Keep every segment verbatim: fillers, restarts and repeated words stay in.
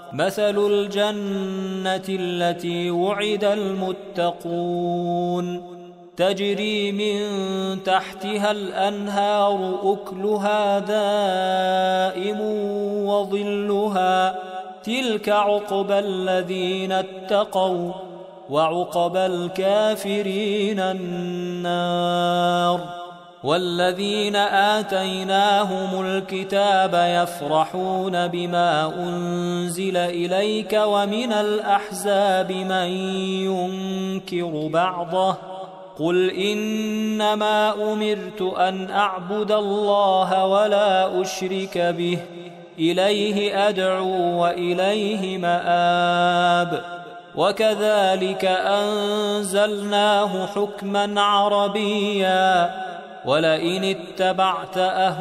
مثل الجنة التي وعد المتقون تجري من تحتها الأنهار أكلها دائم وظلها تلك عقبى الذين اتقوا وعقبى الكافرين النار والذين آتيناهم الكتاب يفرحون بما أنزل إليك ومن الأحزاب من ينكر بعضه قل إنما أمرت أن أعبد الله ولا أشرك به إليه أدعو وإليه مآب وكذلك أنزلناه حكما عربيا ولئن اتبعت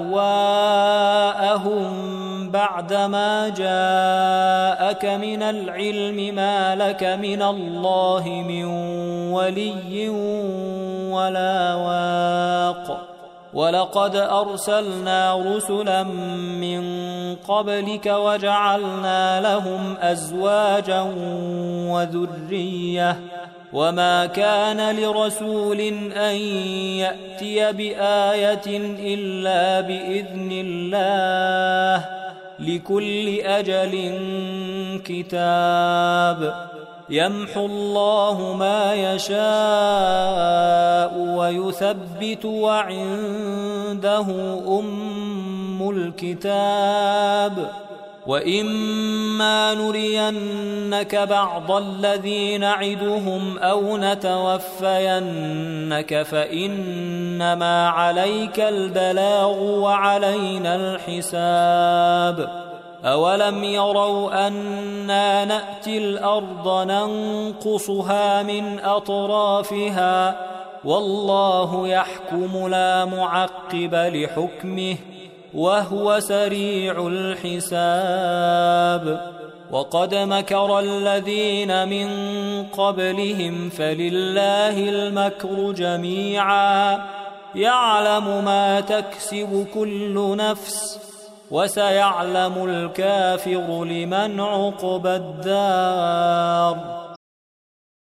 أهواءهم بعدما جاءك من العلم ما لك من الله من ولي ولا واق ولقد أرسلنا رسلا من قبلك وجعلنا لهم أزواجا وذرية وما كان لرسول أن يأتي بآية إلا بإذن الله لكل أجل كتاب يمحو الله ما يشاء ويثبت وعنده أم الكتاب وإما نرينك بعض الذي نعدهم أو نتوفينك فإنما عليك البلاغ وعلينا الحساب أولم يروا أنا نأتي الأرض ننقصها من أطرافها والله يحكم لا معقب لحكمه وهو سريع الحساب وقد مكر الذين من قبلهم فلله المكر جميعا يعلم ما تكسب كل نفس وسيعلم الكافر لمن عقبى الدار